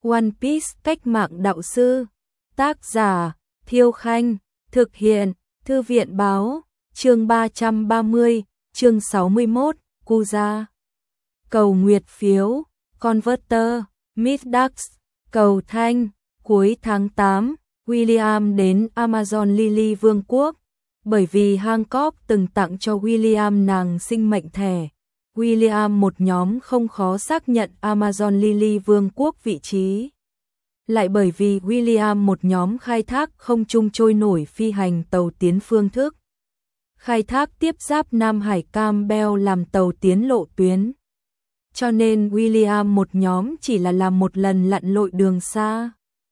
One Piece cách mạng đạo sư. Tác giả Thiêu Khanh. Thực hiện Thư viện báo. Chương 330, chương 61, Kuza. Cầu nguyệt phiếu, Converter, Midax, cầu thanh. Cuối tháng 8, William đến Amazon Lily Vương quốc. Bởi vì Hancock từng tặng cho William nàng sinh mệnh thẻ, William một nhóm không khó xác nhận Amazon Lily Vương quốc vị trí. Lại bởi vì William một nhóm khai thác không trung trôi nổi phi hành tàu tiến phương thức. Khai thác tiếp giáp Nam Hải Campbell làm tàu tiến lộ tuyến. Cho nên William một nhóm chỉ là làm một lần lặn lội đường xa.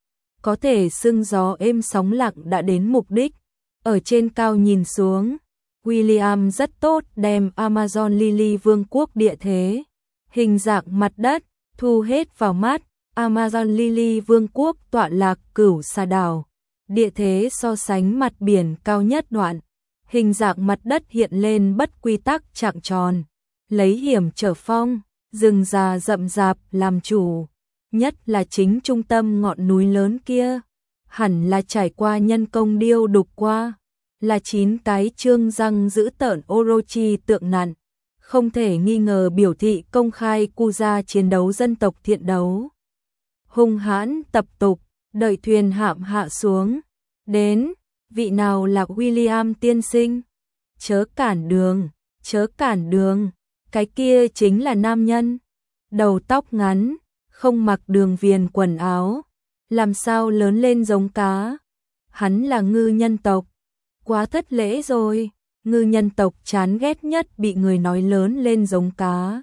Có thể sương gió êm sóng lặng đã đến mục đích. Ở trên cao nhìn xuống, William rất tốt đem Amazon Lily Vương quốc địa thế, hình dạng mặt đất, thu hết vào mắt. Amazon Lily Vương quốc tọa lạc Cửu Sa đảo, địa thế so sánh mặt biển cao nhất đoạn, hình dạng mặt đất hiện lên bất quy tắc trạng tròn, lấy hiểm trở phong, rừng già rậm rạp làm chủ, nhất là chính trung tâm ngọn núi lớn kia, hẳn là trải qua nhân công điêu đục qua, là 9 cái chương răng dữ tợn Orochi tượng nặn, không thể nghi ngờ biểu thị công khai Kuza chiến đấu dân tộc thiện đấu. Hung hãn tập tục, đợi thuyền hạm hạ xuống. Đến, vị nào là William tiên sinh? Chớ cản đường, chớ cản đường, cái kia chính là nam nhân. Đầu tóc ngắn, không mặc đường viền quần áo, làm sao lớn lên giống cá. Hắn là ngư nhân tộc, quá thất lễ rồi, ngư nhân tộc chán ghét nhất bị người nói lớn lên giống cá.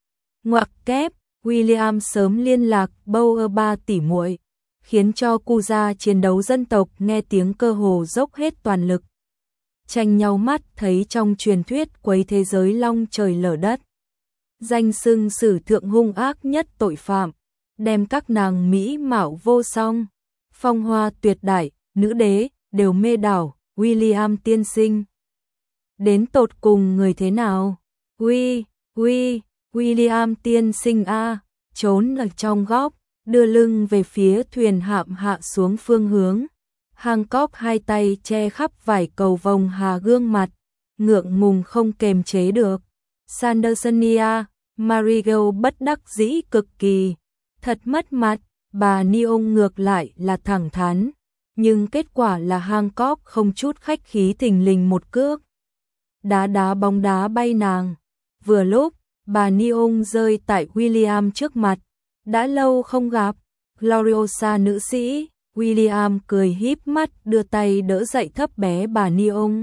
Ngoặc kép. William sớm liên lạc Bauer 3 tỷ muội, khiến cho Kuza chiến đấu dân tộc nghe tiếng cơ hồ dốc hết toàn lực. Tranh nhau mắt thấy trong truyền thuyết quấy thế giới long trời lở đất. Danh xưng sử thượng hung ác nhất tội phạm, đem các nàng mỹ mạo vô song, phong hoa tuyệt đại, nữ đế, đều mê đảo. William tiên sinh. Đến tột cùng người thế nào? William tiên sinh a, trốn ở trong góc, đưa lưng về phía thuyền hạm hạ xuống phương hướng. Hancock hai tay che khắp vải cầu vồng hà gương mặt, ngượng ngùng không kềm chế được. Sandersonia, Marigold bất đắc dĩ cực kỳ, thật mất mặt. Bà Neon ngược lại là thẳng thắn, nhưng kết quả là Hancock không chút khách khí thình lình một cước đá bóng đá bay nàng. Vừa lúc bà Neon rơi tại William trước mặt. Đã lâu không gặp, Gloriosa nữ sĩ. William cười híp mắt đưa tay đỡ dậy thấp bé bà Neon.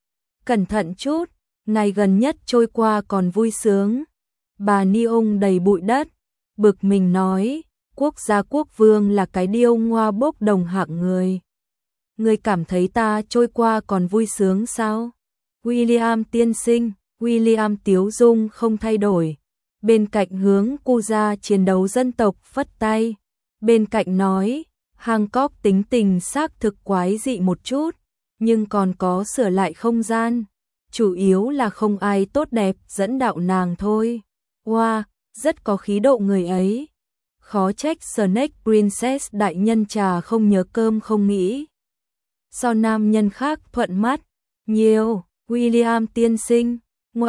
Cẩn thận chút, ngày gần nhất trôi qua còn vui sướng. Bà Neon đầy bụi đất, bực mình nói, quốc gia quốc vương là cái điêu ngoa bốc đồng hạng người. Người cảm thấy ta trôi qua còn vui sướng sao? William tiên sinh. William tiếu dung không thay đổi, bên cạnh hướng Kuza chiến đấu dân tộc phất tay, bên cạnh nói, Hancock tính tình xác thực quái dị một chút, nhưng còn có sửa lại không gian, chủ yếu là không ai tốt đẹp dẫn đạo nàng thôi. Wow, rất có khí độ người ấy. Khó trách Snake Princess đại nhân trà không nhớ cơm không nghĩ. So nam nhân khác thuận mắt nhiều. William tiên sinh.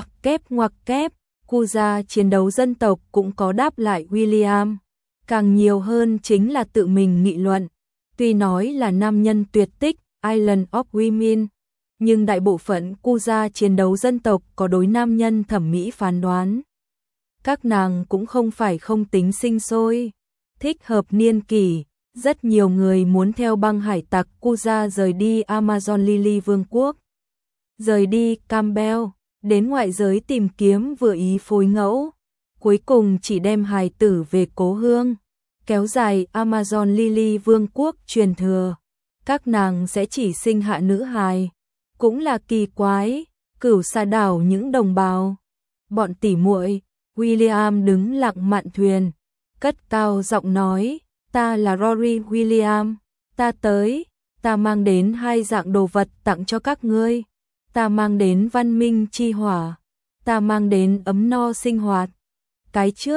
Ngoặc kép, Kuza chiến đấu dân tộc cũng có đáp lại William. Càng nhiều hơn chính là tự mình nghị luận. Tuy nói là nam nhân tuyệt tích, Island of Women, nhưng đại bộ phận Kuza chiến đấu dân tộc có đối nam nhân thẩm mỹ phán đoán. Các nàng cũng không phải không tính sinh sôi, thích hợp niên kỷ. Rất nhiều người muốn theo băng hải tặc Kuza rời đi Amazon Lily Vương quốc. Rời đi Campbell. Đến ngoại giới tìm kiếm vừa ý phối ngẫu, cuối cùng chỉ đem hài tử về cố hương, kéo dài Amazon Lily Vương quốc truyền thừa. Các nàng sẽ chỉ sinh hạ nữ hài, cũng là kỳ quái. Cửu Sa đảo những đồng bào, bọn tỉ muội. William đứng lặng mạn thuyền, cất cao giọng nói, ta là Rory William, ta tới, ta mang đến 2 dạng đồ vật tặng cho các ngươi. Ta mang đến văn minh chi hỏa, ta mang đến ấm no sinh hoạt. Cái trước,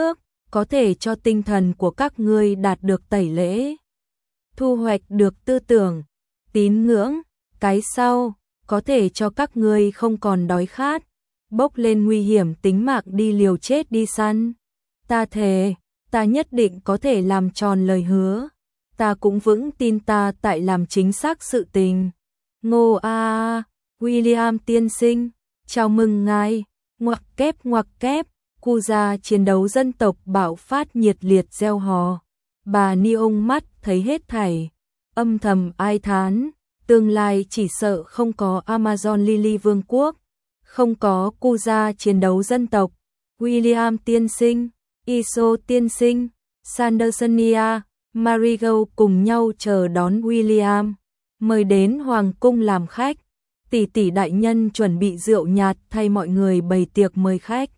có thể cho tinh thần của các ngươi đạt được tẩy lễ, thu hoạch được tư tưởng, tín ngưỡng. Cái sau, có thể cho các ngươi không còn đói khát, bốc lên nguy hiểm tính mạng đi liều chết đi săn. Ta thề, ta nhất định có thể làm tròn lời hứa. Ta cũng vững tin ta tại làm chính xác sự tình. Ngô a, William tiên sinh, chào mừng ngài. Ngoặc kép, cu gia chiến đấu dân tộc bạo phát nhiệt liệt reo hò. Bà Neon mắt thấy hết thảy, âm thầm ai thán, tương lai chỉ sợ không có Amazon Lily Vương quốc, không có cu gia chiến đấu dân tộc. William tiên sinh, Iso tiên sinh, Sandersonia, Marigo cùng nhau chờ đón William, mời đến hoàng cung làm khách. Tỷ tỷ đại nhân chuẩn bị rượu nhạt thay mọi người bày tiệc mời khách.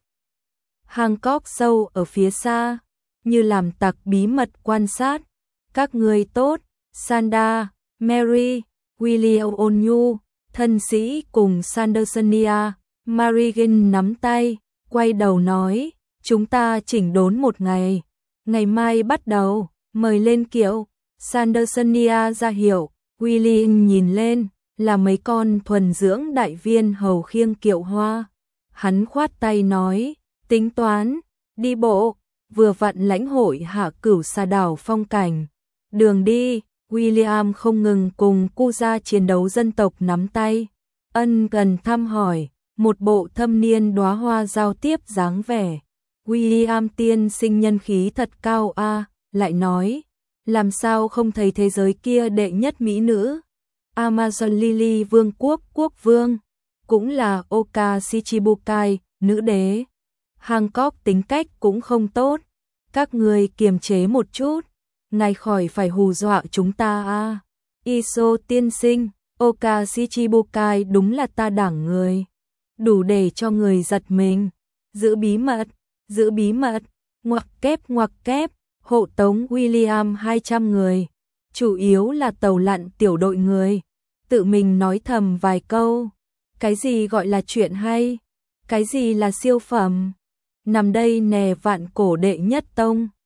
Hancock sâu ở phía xa, như làm tặc bí mật quan sát. Các người tốt, Sanda, Mary, William ôn nhu, thân sĩ cùng Sandersonia, Marigan nắm tay, quay đầu nói, chúng ta chỉnh đốn một ngày, ngày mai bắt đầu, mời lên kiệu. Sandersonia ra hiệu, William nhìn lên, là mấy con thuần dưỡng đại viên hầu khiêng kiệu hoa. Hắn khoát tay nói, tính toán, đi bộ, vừa vặn lãnh hội hạ cửu sa đảo phong cảnh. Đường đi, William không ngừng cùng cu gia chiến đấu dân tộc nắm tay, ân cần thăm hỏi, một bộ thâm niên đóa hoa giao tiếp dáng vẻ. William tiên sinh nhân khí thật cao a, lại nói, làm sao không thấy thế giới kia đệ nhất mỹ nữ, Amazon Lily Vương quốc quốc vương, cũng là Oka Shichibukai, nữ đế. Hancock tính cách cũng không tốt, các người kiềm chế một chút, ngài khỏi phải hù dọa chúng ta a. Iso tiên sinh, Oka Shichibukai đúng là ta đảng người, đủ để cho người giật mình. Giữ bí mật, ngoặc kép, hộ tống William 200 người, chủ yếu là tàu lặn tiểu đội người, tự mình nói thầm vài câu. Cái gì gọi là chuyện hay? Cái gì là siêu phẩm? Nằm đây nè vạn cổ đệ nhất tông.